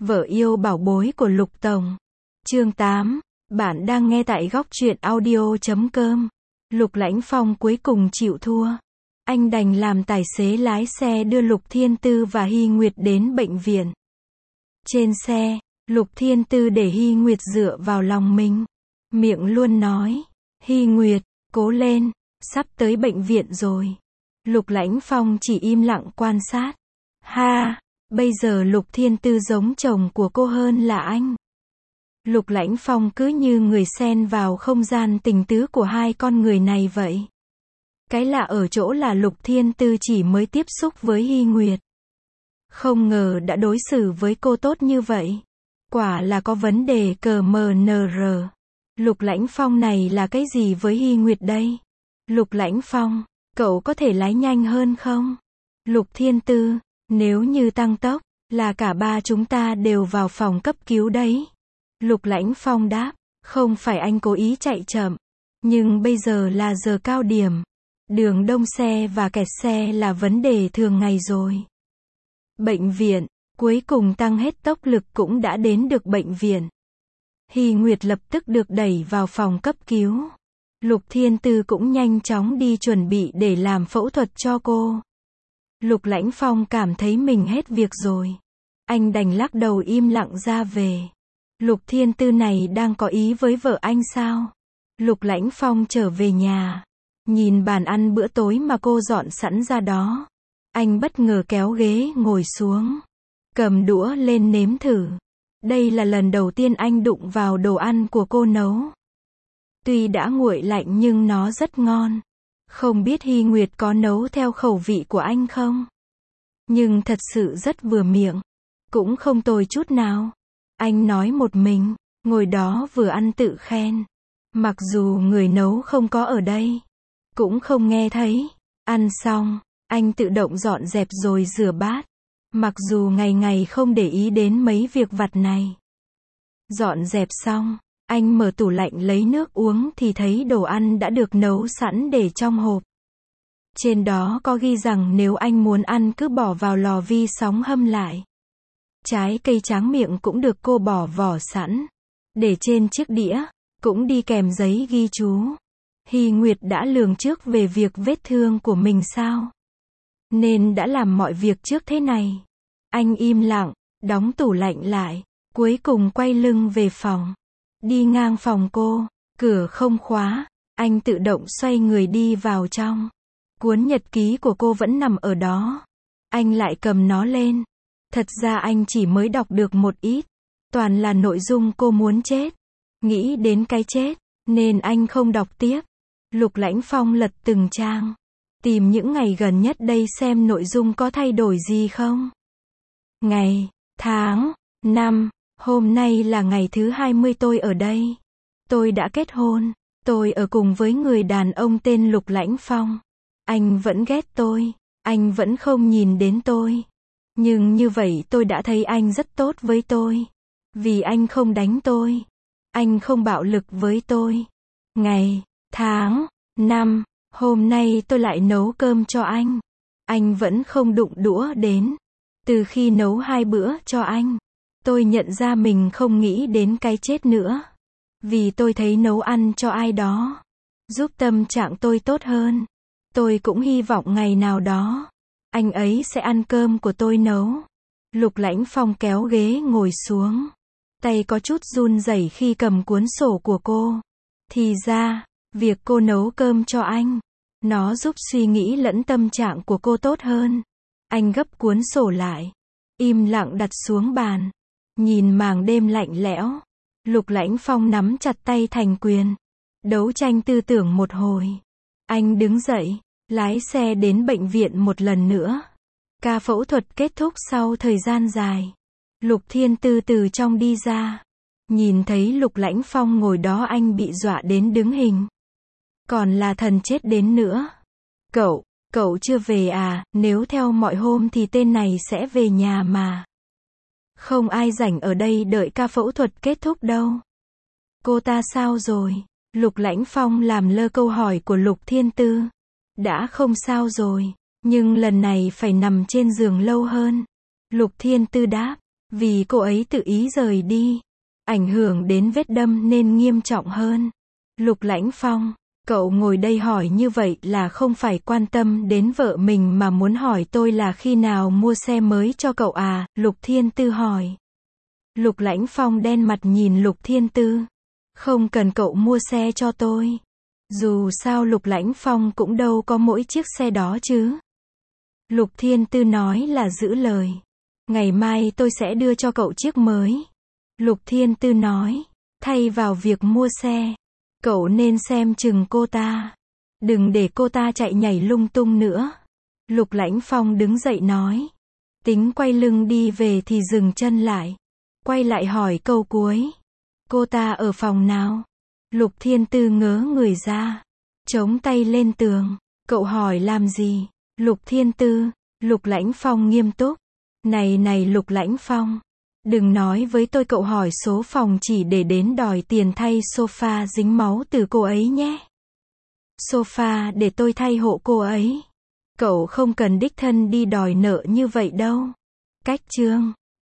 Vợ yêu bảo bối của Lục Tổng. Chương 8. Bạn đang nghe tại góc truyện audio.com. Lục Lãnh Phong cuối cùng chịu thua. Anh đành làm tài xế lái xe đưa Lục Thiên Tư và Hy Nguyệt đến bệnh viện. Trên xe, Lục Thiên Tư để Hy Nguyệt dựa vào lòng mình. Miệng luôn nói, Hy Nguyệt, cố lên, sắp tới bệnh viện rồi. Lục Lãnh Phong chỉ im lặng quan sát. Ha, bây giờ Lục Thiên Tư giống chồng của cô hơn là anh. Lục Lãnh Phong cứ như người xen vào không gian tình tứ của hai con người này vậy. Cái lạ ở chỗ là Lục Thiên Tư chỉ mới tiếp xúc với Hy Nguyệt. Không ngờ đã đối xử với cô tốt như vậy. Quả là có vấn đề CMNR. Lục Lãnh Phong này là cái gì với Hy Nguyệt đây? Lục Lãnh Phong, cậu có thể lái nhanh hơn không? Lục Thiên Tư, nếu như tăng tốc, là cả ba chúng ta đều vào phòng cấp cứu đấy. Lục Lãnh Phong đáp, không phải anh cố ý chạy chậm. Nhưng bây giờ là giờ cao điểm. Đường đông xe và kẹt xe là vấn đề thường ngày rồi. Bệnh viện, cuối cùng tăng hết tốc lực cũng đã đến được bệnh viện. Hy Nguyệt lập tức được đẩy vào phòng cấp cứu. Lục Thiên Tư cũng nhanh chóng đi chuẩn bị để làm phẫu thuật cho cô. Lục Lãnh Phong cảm thấy mình hết việc rồi. Anh đành lắc đầu im lặng ra về. Lục Thiên Tư này đang có ý với vợ anh sao? Lục Lãnh Phong trở về nhà. Nhìn bàn ăn bữa tối mà cô dọn sẵn ra đó. Anh bất ngờ kéo ghế ngồi xuống. Cầm đũa lên nếm thử. Đây là lần đầu tiên anh đụng vào đồ ăn của cô nấu. Tuy đã nguội lạnh nhưng nó rất ngon. Không biết Hy Nguyệt có nấu theo khẩu vị của anh không? Nhưng thật sự rất vừa miệng. Cũng không tồi chút nào. Anh nói một mình, ngồi đó vừa ăn tự khen. Mặc dù người nấu không có ở đây. Cũng không nghe thấy. Ăn xong, anh tự động dọn dẹp rồi rửa bát. Mặc dù ngày ngày không để ý đến mấy việc vặt này. Dọn dẹp xong, anh mở tủ lạnh lấy nước uống thì thấy đồ ăn đã được nấu sẵn để trong hộp. Trên đó có ghi rằng nếu anh muốn ăn cứ bỏ vào lò vi sóng hâm lại. Trái cây tráng miệng cũng được cô bỏ vỏ sẵn. Để trên chiếc đĩa, cũng đi kèm giấy ghi chú. Hy Nguyệt đã lường trước về việc vết thương của mình sao? Nên đã làm mọi việc trước thế này. Anh im lặng, đóng tủ lạnh lại, cuối cùng quay lưng về phòng. Đi ngang phòng cô, cửa không khóa, anh tự động xoay người đi vào trong. Cuốn nhật ký của cô vẫn nằm ở đó. Anh lại cầm nó lên. Thật ra anh chỉ mới đọc được một ít. Toàn là nội dung cô muốn chết. Nghĩ đến cái chết, nên anh không đọc tiếp. Lục Lãnh Phong lật từng trang. Tìm những ngày gần nhất đây xem nội dung có thay đổi gì không. Ngày, tháng, năm, hôm nay là ngày thứ 20 tôi ở đây. Tôi đã kết hôn. Tôi ở cùng với người đàn ông tên Lục Lãnh Phong. Anh vẫn ghét tôi. Anh vẫn không nhìn đến tôi. Nhưng như vậy tôi đã thấy anh rất tốt với tôi. Vì anh không đánh tôi. Anh không bạo lực với tôi. Ngày, tháng, năm, hôm nay tôi lại nấu cơm cho anh. Anh vẫn không đụng đũa đến. Từ khi nấu 2 bữa cho anh, tôi nhận ra mình không nghĩ đến cái chết nữa. Vì tôi thấy nấu ăn cho ai đó giúp tâm trạng tôi tốt hơn. Tôi cũng hy vọng ngày nào đó anh ấy sẽ ăn cơm của tôi nấu. Lục Lãnh Phong kéo ghế ngồi xuống. Tay có chút run rẩy khi cầm cuốn sổ của cô. Thì ra, việc cô nấu cơm cho anh, nó giúp suy nghĩ lẫn tâm trạng của cô tốt hơn. Anh gấp cuốn sổ lại, im lặng đặt xuống bàn. Nhìn màn đêm lạnh lẽo, Lục Lãnh Phong nắm chặt tay thành quyền. Đấu tranh tư tưởng một hồi. Anh đứng dậy, lái xe đến bệnh viện một lần nữa. Ca phẫu thuật kết thúc sau thời gian dài. Lục Thiên Tư từ trong đi ra. Nhìn thấy Lục Lãnh Phong ngồi đó anh bị dọa đến đứng hình. Còn là thần chết đến nữa. Cậu chưa về à? Nếu theo mọi hôm thì tên này sẽ về nhà mà. Không ai rảnh ở đây đợi ca phẫu thuật kết thúc đâu. Cô ta sao rồi? Lục Lãnh Phong làm lơ câu hỏi của Lục Thiên Tư. Đã không sao rồi, nhưng lần này phải nằm trên giường lâu hơn. Lục Thiên Tư đáp, Vì cô ấy tự ý rời đi, ảnh hưởng đến vết đâm nên nghiêm trọng hơn. Lục Lãnh Phong, cậu ngồi đây hỏi như vậy là không phải quan tâm đến vợ mình mà muốn hỏi tôi là khi nào mua xe mới cho cậu à? Lục Thiên Tư hỏi. Lục Lãnh Phong đen mặt nhìn Lục Thiên Tư. Không cần cậu mua xe cho tôi. Dù sao Lục Lãnh Phong cũng đâu có mỗi chiếc xe đó chứ. Lục Thiên Tư nói là giữ lời. Ngày mai tôi sẽ đưa cho cậu chiếc mới. Lục Thiên Tư nói. Thay vào việc mua xe, cậu nên xem chừng cô ta. Đừng để cô ta chạy nhảy lung tung nữa. Lục Lãnh Phong đứng dậy nói. Tính quay lưng đi về thì dừng chân lại. Quay lại hỏi câu cuối. Cô ta ở phòng nào? Lục Thiên Tư ngớ người ra. Chống tay lên tường. Cậu hỏi làm gì? Lục Thiên Tư. Lục Lãnh Phong nghiêm túc. Này Lục Lãnh Phong. Đừng nói với tôi cậu hỏi số phòng chỉ để đến đòi tiền thay sofa dính máu từ cô ấy nhé. Sofa để tôi thay hộ cô ấy. Cậu không cần đích thân đi đòi nợ như vậy đâu. Cách chương